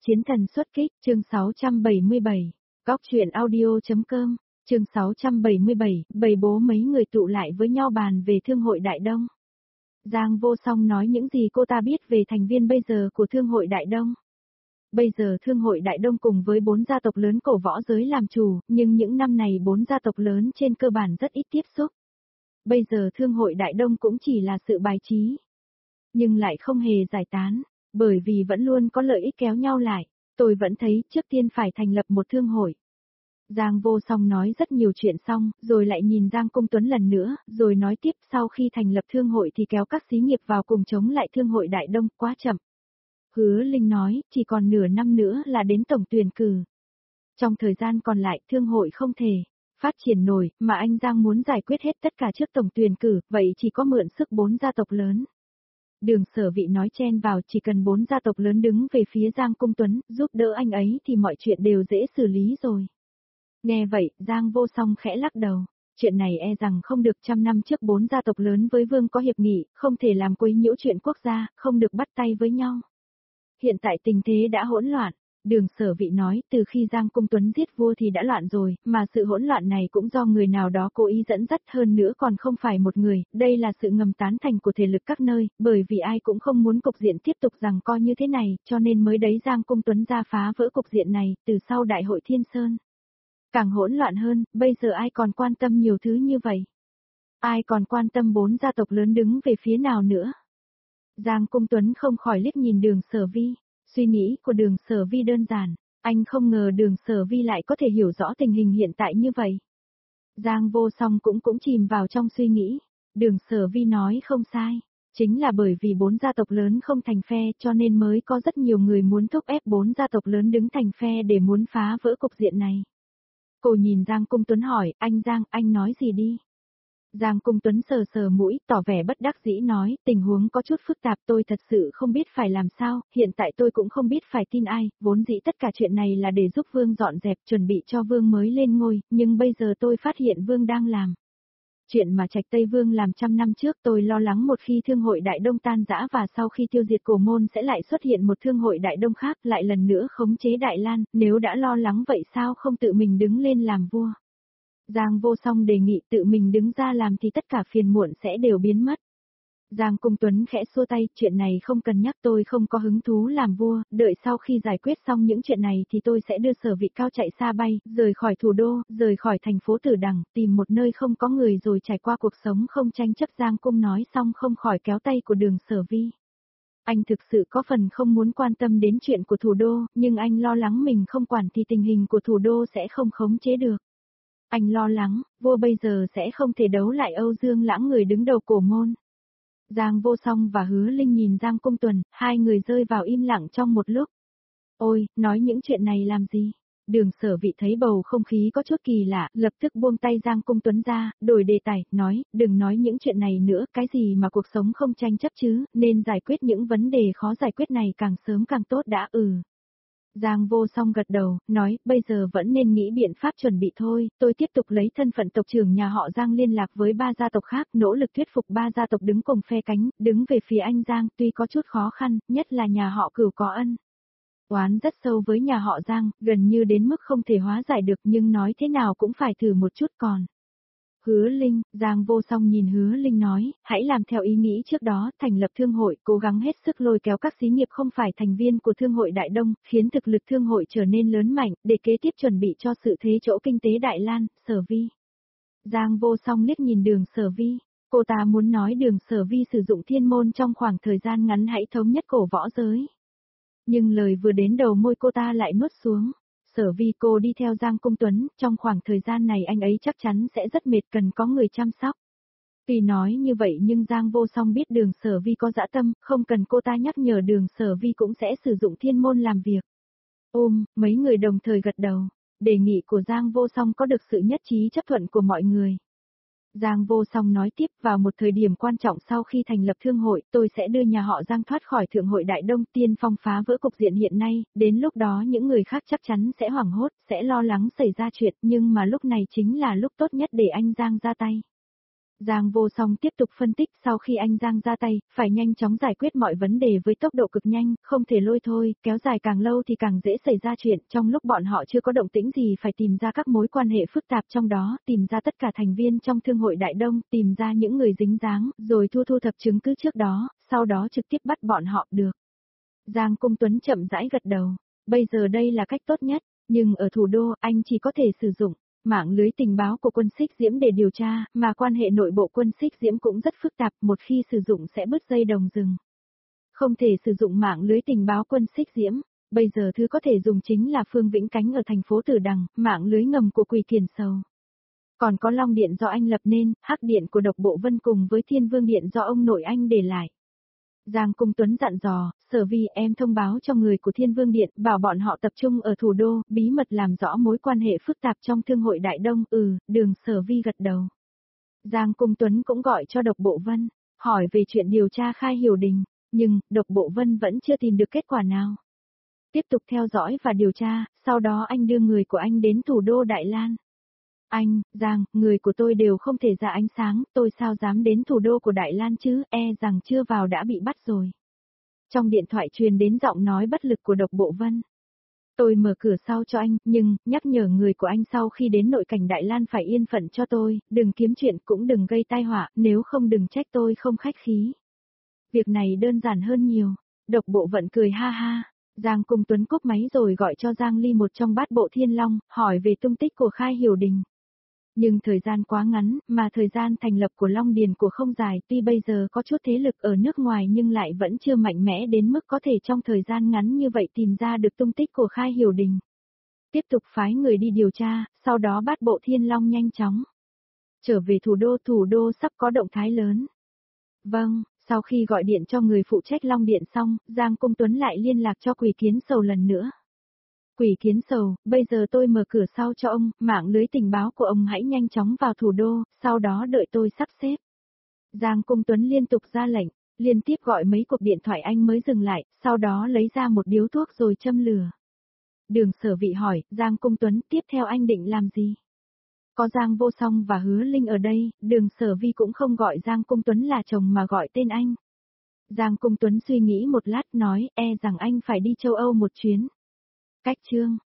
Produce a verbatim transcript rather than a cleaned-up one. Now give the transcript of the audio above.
Chiến thần xuất kích, chương sáu trăm bảy mươi bảy, góc truyện audio.com, chương sáu trăm bảy mươi bảy, bầy bố mấy người tụ lại với nhau bàn về Thương hội Đại Đông. Giang Vô Song nói những gì cô ta biết về thành viên bây giờ của Thương hội Đại Đông. Bây giờ Thương hội Đại Đông cùng với bốn gia tộc lớn cổ võ giới làm chủ, nhưng những năm này bốn gia tộc lớn trên cơ bản rất ít tiếp xúc. Bây giờ Thương hội Đại Đông cũng chỉ là sự bài trí, nhưng lại không hề giải tán, bởi vì vẫn luôn có lợi ích kéo nhau lại. Tôi vẫn thấy trước tiên phải thành lập một thương hội. Giang Vô Song nói rất nhiều chuyện xong, rồi lại nhìn Giang Cung Tuấn lần nữa, rồi nói tiếp sau khi thành lập thương hội thì kéo các xí nghiệp vào cùng chống lại Thương hội Đại Đông, quá chậm. Hứa Linh nói, chỉ còn nửa năm nữa là đến tổng tuyển cử. Trong thời gian còn lại, thương hội không thể phát triển nổi, mà anh Giang muốn giải quyết hết tất cả trước tổng tuyển cử, vậy chỉ có mượn sức bốn gia tộc lớn. Đường Sở Vị nói chen vào, chỉ cần bốn gia tộc lớn đứng về phía Giang Cung Tuấn, giúp đỡ anh ấy thì mọi chuyện đều dễ xử lý rồi. Nghe vậy, Giang Vô Song khẽ lắc đầu. Chuyện này e rằng không được, trăm năm trước bốn gia tộc lớn với Vương có hiệp nghị, không thể làm quấy nhiễu chuyện quốc gia, không được bắt tay với nhau. Hiện tại tình thế đã hỗn loạn. Đường Sở Vị nói, từ khi Giang Cung Tuấn giết vua thì đã loạn rồi, mà sự hỗn loạn này cũng do người nào đó cố ý dẫn dắt, hơn nữa còn không phải một người, đây là sự ngầm tán thành của thể lực các nơi, bởi vì ai cũng không muốn cục diện tiếp tục giằng co như thế này, cho nên mới đấy Giang Cung Tuấn ra phá vỡ cục diện này, từ sau Đại hội Thiên Sơn. Càng hỗn loạn hơn, bây giờ ai còn quan tâm nhiều thứ như vậy? Ai còn quan tâm bốn gia tộc lớn đứng về phía nào nữa? Giang Cung Tuấn không khỏi liếc nhìn Đường Sở Vi. Suy nghĩ của Đường Sở Vi đơn giản, anh không ngờ Đường Sở Vi lại có thể hiểu rõ tình hình hiện tại như vậy. Giang Vô Song cũng cũng chìm vào trong suy nghĩ. Đường Sở Vi nói không sai, chính là bởi vì bốn gia tộc lớn không thành phe cho nên mới có rất nhiều người muốn thúc ép bốn gia tộc lớn đứng thành phe để muốn phá vỡ cục diện này. Cô nhìn Giang Cung Tuấn hỏi, anh Giang, anh nói gì đi? Giang Cung Tuấn sờ sờ mũi, tỏ vẻ bất đắc dĩ nói, tình huống có chút phức tạp, tôi thật sự không biết phải làm sao, hiện tại tôi cũng không biết phải tin ai, vốn dĩ tất cả chuyện này là để giúp Vương dọn dẹp, chuẩn bị cho Vương mới lên ngôi, nhưng bây giờ tôi phát hiện Vương đang làm chuyện mà Trạch Tây Vương làm trăm năm trước. Tôi lo lắng một khi Thương hội Đại Đông tan rã và sau khi tiêu diệt Cổ Môn sẽ lại xuất hiện một Thương hội Đại Đông khác, lại lần nữa khống chế Đại Lan, nếu đã lo lắng vậy sao không tự mình đứng lên làm vua? Giang Vô Song đề nghị tự mình đứng ra làm thì tất cả phiền muộn sẽ đều biến mất. Giang Cung Tuấn khẽ xua tay, chuyện này không cần nhắc, tôi không có hứng thú làm vua, đợi sau khi giải quyết xong những chuyện này thì tôi sẽ đưa Sở Vị cao chạy xa bay, rời khỏi thủ đô, rời khỏi thành phố Tử Đằng, tìm một nơi không có người rồi trải qua cuộc sống không tranh chấp. Giang Cung nói xong không khỏi kéo tay của Đường Sở Vi. Anh thực sự có phần không muốn quan tâm đến chuyện của thủ đô, nhưng anh lo lắng mình không quản thì tình hình của thủ đô sẽ không khống chế được. Anh lo lắng, vua bây giờ sẽ không thể đấu lại Âu Dương Lãng, người đứng đầu Cổ Môn. Giang Vô Song và Hứa Linh nhìn Giang Cung Tuấn, hai người rơi vào im lặng trong một lúc. Ôi, nói những chuyện này làm gì? Đường Sở Vị thấy bầu không khí có chút kỳ lạ, lập tức buông tay Giang Cung Tuấn ra, đổi đề tài, nói, đừng nói những chuyện này nữa, cái gì mà cuộc sống không tranh chấp chứ, nên giải quyết những vấn đề khó giải quyết này càng sớm càng tốt đã. Ừ. Giang Vô Song gật đầu, nói, bây giờ vẫn nên nghĩ biện pháp chuẩn bị thôi, tôi tiếp tục lấy thân phận tộc trưởng nhà họ Giang liên lạc với ba gia tộc khác, nỗ lực thuyết phục ba gia tộc đứng cùng phe cánh, đứng về phía anh Giang, tuy có chút khó khăn, nhất là nhà họ Cửu có ân oán rất sâu với nhà họ Giang, gần như đến mức không thể hóa giải được, nhưng nói thế nào cũng phải thử một chút còn. Hứa Linh, Giang Vô Song nhìn Hứa Linh nói, hãy làm theo ý nghĩ trước đó, thành lập thương hội, cố gắng hết sức lôi kéo các xí nghiệp không phải thành viên của Thương hội Đại Đông, khiến thực lực thương hội trở nên lớn mạnh, để kế tiếp chuẩn bị cho sự thế chỗ kinh tế Đại Lan. Sở Vi. Giang Vô Song liếc nhìn Đường Sở Vi, cô ta muốn nói Đường Sở Vi sử dụng thiên môn trong khoảng thời gian ngắn hãy thống nhất cổ võ giới. Nhưng lời vừa đến đầu môi cô ta lại nuốt xuống. Sở Vi, cô đi theo Giang Cung Tuấn, trong khoảng thời gian này anh ấy chắc chắn sẽ rất mệt, cần có người chăm sóc. Tuy nói như vậy nhưng Giang Vô Song biết Đường Sở Vi có dã tâm, không cần cô ta nhắc nhở Đường Sở Vi cũng sẽ sử dụng thiên môn làm việc. Ôm, mấy người đồng thời gật đầu, đề nghị của Giang Vô Song có được sự nhất trí chấp thuận của mọi người. Giang Vô Song nói tiếp, vào một thời điểm quan trọng sau khi thành lập thương hội, tôi sẽ đưa nhà họ Giang thoát khỏi Thượng hội Đại Đông, tiên phong phá vỡ cục diện hiện nay, đến lúc đó những người khác chắc chắn sẽ hoảng hốt, sẽ lo lắng xảy ra chuyện, nhưng mà lúc này chính là lúc tốt nhất để anh Giang ra tay. Giang Vô Song tiếp tục phân tích sau khi anh Giang ra tay, phải nhanh chóng giải quyết mọi vấn đề với tốc độ cực nhanh, không thể lôi thôi, kéo dài càng lâu thì càng dễ xảy ra chuyện, trong lúc bọn họ chưa có động tĩnh gì phải tìm ra các mối quan hệ phức tạp trong đó, tìm ra tất cả thành viên trong Thương hội Đại Đông, tìm ra những người dính dáng, rồi thu thu thập chứng cứ trước đó, sau đó trực tiếp bắt bọn họ được. Giang Cung Tuấn chậm rãi gật đầu, bây giờ đây là cách tốt nhất, nhưng ở thủ đô anh chỉ có thể sử dụng mạng lưới tình báo của quân Xích Diễm để điều tra, mà quan hệ nội bộ quân Xích Diễm cũng rất phức tạp, một khi sử dụng sẽ bứt dây đồng rừng. Không thể sử dụng mạng lưới tình báo quân Xích Diễm, bây giờ thứ có thể dùng chính là Phương Vĩnh Cánh ở thành phố Tử Đằng, mạng lưới ngầm của Quỷ Kiền Sầu. Còn có Long Điện do anh lập nên, Hắc Điện của Độc Bộ Vân cùng với Thiên Vương Điện do ông nội anh để lại. Giang Cung Tuấn dặn dò, Sở Vi em thông báo cho người của Thiên Vương Điện, bảo bọn họ tập trung ở thủ đô, bí mật làm rõ mối quan hệ phức tạp trong Thương hội Đại Đông, ừ, đường Sở Vi gật đầu. Giang Cung Tuấn cũng gọi cho Độc Bộ Vân, hỏi về chuyện điều tra Khai Hiểu Đình, nhưng, Độc Bộ Vân vẫn chưa tìm được kết quả nào. Tiếp tục theo dõi và điều tra, sau đó anh đưa người của anh đến thủ đô Đại Lan. Anh, Giang, người của tôi đều không thể ra ánh sáng, tôi sao dám đến thủ đô của Đại Lan chứ, e rằng chưa vào đã bị bắt rồi. Trong điện thoại truyền đến giọng nói bất lực của Độc Bộ Vân. Tôi mở cửa sau cho anh, nhưng, nhắc nhở người của anh sau khi đến nội cảnh Đại Lan phải yên phận cho tôi, đừng kiếm chuyện cũng đừng gây tai họa, nếu không đừng trách tôi không khách khí. Việc này đơn giản hơn nhiều. Độc Bộ Vận cười ha ha. Giang Cung Tuấn cúp máy rồi gọi cho Giang Ly một trong bát bộ thiên long, hỏi về tung tích của Khai Hiểu Đình. Nhưng thời gian quá ngắn, mà thời gian thành lập của Long Điền của không dài, tuy bây giờ có chút thế lực ở nước ngoài nhưng lại vẫn chưa mạnh mẽ đến mức có thể trong thời gian ngắn như vậy tìm ra được tung tích của Khai Hiểu Đình. Tiếp tục phái người đi điều tra, sau đó bát bộ thiên long nhanh chóng trở về thủ đô, thủ đô sắp có động thái lớn. Vâng, sau khi gọi điện cho người phụ trách Long Điện xong, Giang Cung Tuấn lại liên lạc cho Quỷ Kiến Sầu lần nữa. Quỷ Kiến Sầu, bây giờ tôi mở cửa sau cho ông, mạng lưới tình báo của ông hãy nhanh chóng vào thủ đô, sau đó đợi tôi sắp xếp. Giang Cung Tuấn liên tục ra lệnh, liên tiếp gọi mấy cuộc điện thoại anh mới dừng lại, sau đó lấy ra một điếu thuốc rồi châm lửa. Đường Sở Vị hỏi, Giang Cung Tuấn, tiếp theo anh định làm gì? Có Giang Vô Song và Hứa Linh ở đây, Đường Sở Vi cũng không gọi Giang Cung Tuấn là chồng mà gọi tên anh. Giang Cung Tuấn suy nghĩ một lát nói, e rằng anh phải đi châu Âu một chuyến. Cách chương